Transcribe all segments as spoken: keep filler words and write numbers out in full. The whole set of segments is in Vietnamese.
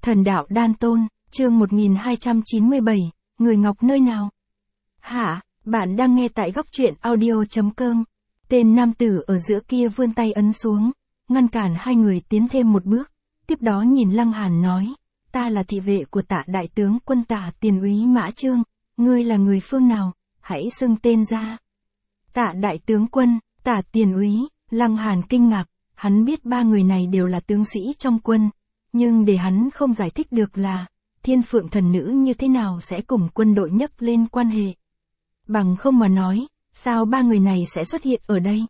Thần đạo đan tôn, chương một nghìn hai trăm chín mươi bảy, người ngọc nơi nào? Hả, bạn đang nghe tại góc truyện audio.com. Tên nam tử ở giữa kia vươn tay ấn xuống, ngăn cản hai người tiến thêm một bước. Tiếp đó nhìn Lăng Hàn nói, ta là thị vệ của Tạ đại tướng quân Tạ tiền úy Mã Chương, ngươi là người phương nào, hãy xưng tên ra. Tạ đại tướng quân, Tạ tiền úy, Lăng Hàn kinh ngạc, hắn biết ba người này đều là tướng sĩ trong quân, nhưng để hắn không giải thích được là, thiên phượng thần nữ như thế nào sẽ cùng quân đội nhấc lên quan hệ. Bằng không mà nói, sao ba người này sẽ xuất hiện ở đây?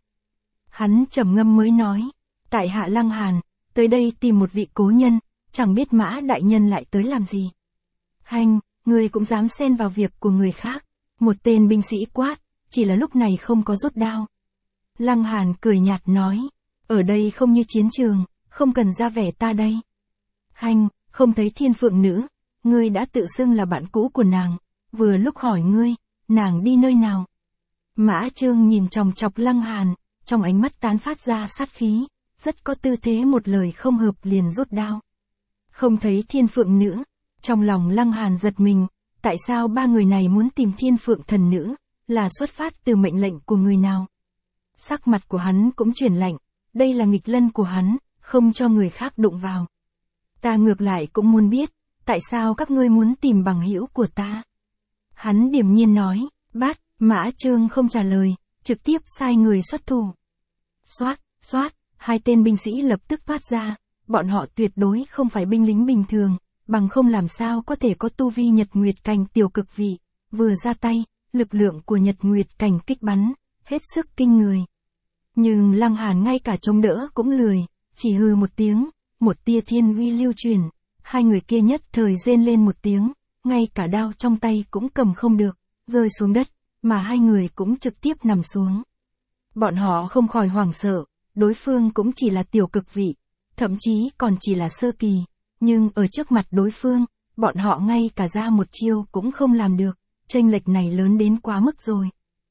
Hắn trầm ngâm mới nói, tại hạ Lăng Hàn, tới đây tìm một vị cố nhân, chẳng biết Mã đại nhân lại tới làm gì. Hành, người cũng dám xen vào việc của người khác, một tên binh sĩ quát, chỉ là lúc này không có rút đao. Lăng Hàn cười nhạt nói, ở đây không như chiến trường, không cần ra vẻ ta đây. Hành, không thấy thiên phượng nữ, ngươi đã tự xưng là bạn cũ của nàng, vừa lúc hỏi ngươi, nàng đi nơi nào? Mã Chương nhìn chòng chọc Lăng Hàn, trong ánh mắt tán phát ra sát khí, rất có tư thế một lời không hợp liền rút đao. Không thấy thiên phượng nữ, trong lòng Lăng Hàn giật mình, tại sao ba người này muốn tìm thiên phượng thần nữ, là xuất phát từ mệnh lệnh của người nào? Sắc mặt của hắn cũng chuyển lạnh, đây là nghịch lân của hắn, không cho người khác đụng vào. Ta ngược lại cũng muốn biết, tại sao các ngươi muốn tìm bằng hữu của ta? Hắn điềm nhiên nói, bát, Mã Chương không trả lời, trực tiếp sai người xuất thủ. Xoát, xoát, hai tên binh sĩ lập tức thoát ra, bọn họ tuyệt đối không phải binh lính bình thường, bằng không làm sao có thể có tu vi Nhật Nguyệt Cảnh tiểu cực vị, vừa ra tay, lực lượng của Nhật Nguyệt Cảnh kích bắn, hết sức kinh người. Nhưng Lăng Hàn ngay cả chống đỡ cũng lười, chỉ hừ một tiếng, một tia thiên uy lưu truyền, hai người kia nhất thời rên lên một tiếng, ngay cả đao trong tay cũng cầm không được, rơi xuống đất, mà hai người cũng trực tiếp nằm xuống. Bọn họ không khỏi hoảng sợ, đối phương cũng chỉ là tiểu cực vị, thậm chí còn chỉ là sơ kỳ, nhưng ở trước mặt đối phương, bọn họ ngay cả ra một chiêu cũng không làm được, chênh lệch này lớn đến quá mức rồi.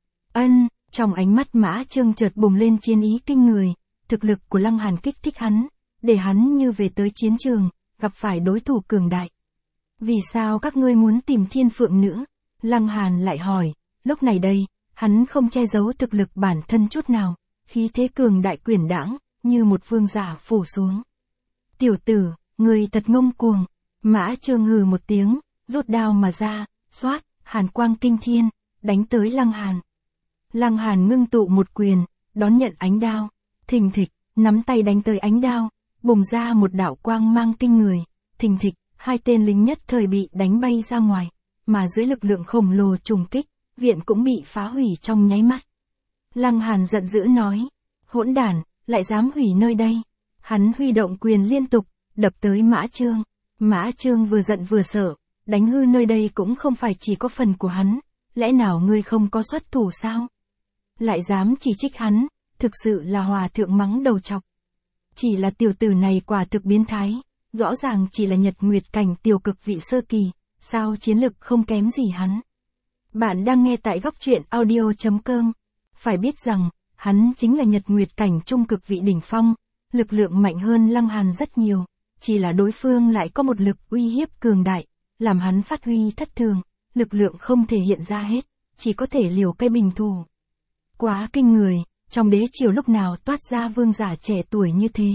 Ân, trong ánh mắt Mã Chương chợt bùng lên chiến ý kinh người, thực lực của Lăng Hàn kích thích hắn, để hắn như về tới chiến trường, gặp phải đối thủ cường đại. Vì sao các ngươi muốn tìm thiên phượng nữ? Lăng Hàn lại hỏi, lúc này đây, hắn không che giấu thực lực bản thân chút nào, khí thế cường đại quyển đãng, như một vương giả phủ xuống. Tiểu tử, người thật ngông cuồng. Mã Chương hừ một tiếng, rút đao mà ra, xoát, hàn quang kinh thiên, đánh tới Lăng Hàn. Lăng Hàn ngưng tụ một quyền, đón nhận ánh đao, thình thịch, nắm tay đánh tới ánh đao, bùng ra một đạo quang mang kinh người, thình thịch, hai tên lính nhất thời bị đánh bay ra ngoài, mà dưới lực lượng khổng lồ trùng kích, viện cũng bị phá hủy trong nháy mắt. Lăng Hàn giận dữ nói, hỗn đản, lại dám hủy nơi đây. Hắn huy động quyền liên tục, đập tới Mã Chương. Mã Chương vừa giận vừa sợ, đánh hư nơi đây cũng không phải chỉ có phần của hắn, lẽ nào ngươi không có xuất thủ sao? Lại dám chỉ trích hắn, thực sự là hòa thượng mắng đầu chọc. Chỉ là tiểu tử này quả thực biến thái, rõ ràng chỉ là Nhật Nguyệt Cảnh tiểu cực vị sơ kỳ, sao chiến lực không kém gì hắn. Bạn đang nghe tại góc truyện audio.com. Phải biết rằng, hắn chính là Nhật Nguyệt Cảnh trung cực vị đỉnh phong, lực lượng mạnh hơn Lăng Hàn rất nhiều, chỉ là đối phương lại có một lực uy hiếp cường đại, làm hắn phát huy thất thường, lực lượng không thể hiện ra hết, chỉ có thể liều cây bình thủ. Quá kinh người, trong đế triều lúc nào toát ra vương giả trẻ tuổi như thế.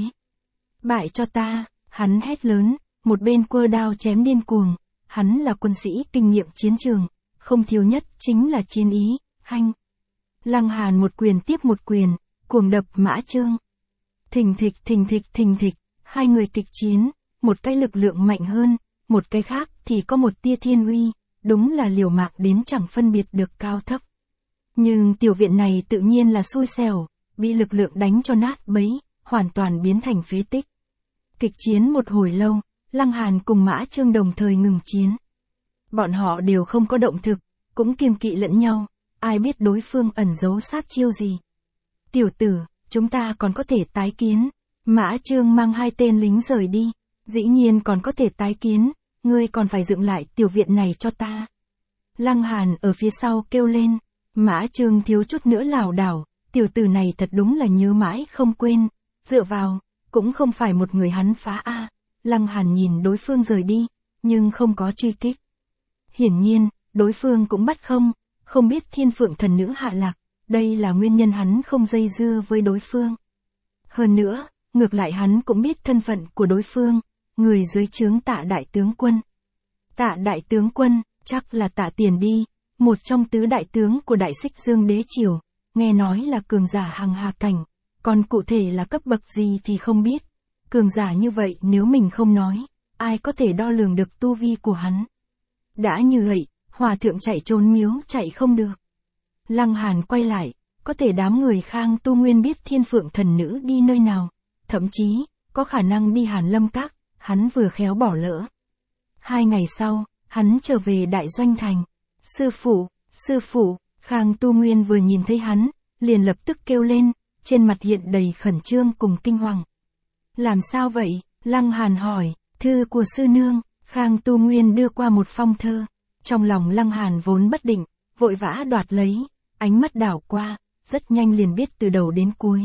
Bại cho ta, hắn hét lớn, một bên quơ đao chém điên cuồng, hắn là quân sĩ kinh nghiệm chiến trường, không thiếu nhất chính là chiến ý, hanh. Lăng Hàn một quyền tiếp một quyền, cuồng đập Mã Chương. Thình thịch thình thịch thình thịch, hai người kịch chiến, một cái lực lượng mạnh hơn, một cái khác thì có một tia thiên uy, đúng là liều mạng đến chẳng phân biệt được cao thấp. Nhưng tiểu viện này tự nhiên là xui xẻo, bị lực lượng đánh cho nát bấy, hoàn toàn biến thành phế tích. Kịch chiến một hồi lâu, Lăng Hàn cùng Mã Chương đồng thời ngừng chiến. Bọn họ đều không có động thực, cũng kiêng kỵ lẫn nhau, ai biết đối phương ẩn giấu sát chiêu gì. Tiểu tử, chúng ta còn có thể tái kiến. Mã Chương mang hai tên lính rời đi, dĩ nhiên còn có thể tái kiến, ngươi còn phải dựng lại tiểu viện này cho ta. Lăng Hàn ở phía sau kêu lên, Mã Chương thiếu chút nữa lảo đảo, tiểu tử này thật đúng là nhớ mãi không quên, dựa vào, cũng không phải một người hắn phá a, Lăng Hàn nhìn đối phương rời đi, nhưng không có truy kích. Hiển nhiên, đối phương cũng bắt không, không biết Thiên Phượng thần nữ hạ lạc, đây là nguyên nhân hắn không dây dưa với đối phương. Hơn nữa, ngược lại hắn cũng biết thân phận của đối phương, người dưới trướng Tạ đại tướng quân. Tạ đại tướng quân, chắc là Tạ Tiền đi, một trong tứ đại tướng của Đại Xích Dương đế triều, nghe nói là cường giả hằng hà cảnh, còn cụ thể là cấp bậc gì thì không biết. Cường giả như vậy nếu mình không nói, ai có thể đo lường được tu vi của hắn. Đã như vậy, hòa thượng chạy trốn miếu chạy không được. Lăng Hàn quay lại, có thể đám người Khang Tu Nguyên biết Thiên Phượng thần nữ đi nơi nào, thậm chí, có khả năng đi Hàn Lâm Các, hắn vừa khéo bỏ lỡ. Hai ngày sau, hắn trở về Đại Doanh Thành. Sư phụ, sư phụ, Khang Tu Nguyên vừa nhìn thấy hắn, liền lập tức kêu lên, trên mặt hiện đầy khẩn trương cùng kinh hoàng. Làm sao vậy? Lăng Hàn hỏi, thư của sư nương. Khang Tu Nguyên đưa qua một phong thơ. Trong lòng Lăng Hàn vốn bất định, vội vã đoạt lấy, ánh mắt đảo qua, rất nhanh liền biết từ đầu đến cuối.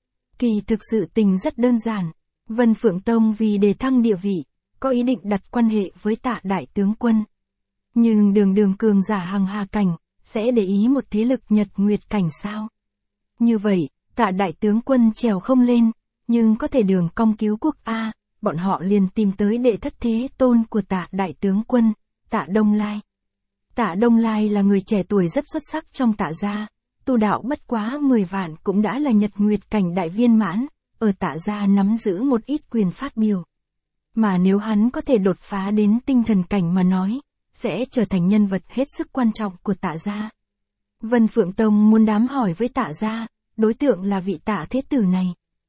Kỳ thực sự tình rất đơn giản. Vân Phượng Tông vì đề thăng địa vị, có ý định đặt quan hệ với Tạ đại tướng quân. Nhưng đường đường cường giả hằng hà cảnh, sẽ để ý một thế lực nhật nguyệt cảnh sao? Như vậy, Tạ đại tướng quân trèo không lên, nhưng có thể đường cong cứu quốc A, bọn họ liền tìm tới đệ thất thế tôn của Tạ đại tướng quân, Tạ Đông Lai. Tạ Đông Lai là người trẻ tuổi rất xuất sắc trong Tạ gia, tu đạo bất quá mười vạn cũng đã là nhật nguyệt cảnh đại viên mãn, ở Tạ gia nắm giữ một ít quyền phát biểu. Mà nếu hắn có thể đột phá đến tinh thần cảnh mà nói, sẽ trở thành nhân vật hết sức quan trọng của Tạ gia. Vân Phượng Tông muốn đám hỏi với Tạ gia, đối tượng là vị Tạ thế tử này.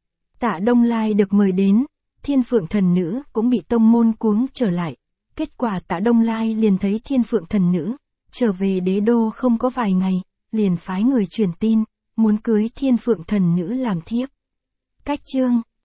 Tạ Đông Lai được mời đến, Thiên Phượng thần nữ cũng bị tông môn cuống trở lại. Kết quả Tạ Đông Lai liền thấy Thiên Phượng thần nữ, trở về đế đô không có vài ngày, liền phái người truyền tin, muốn cưới Thiên Phượng thần nữ làm thiếp. Cách chương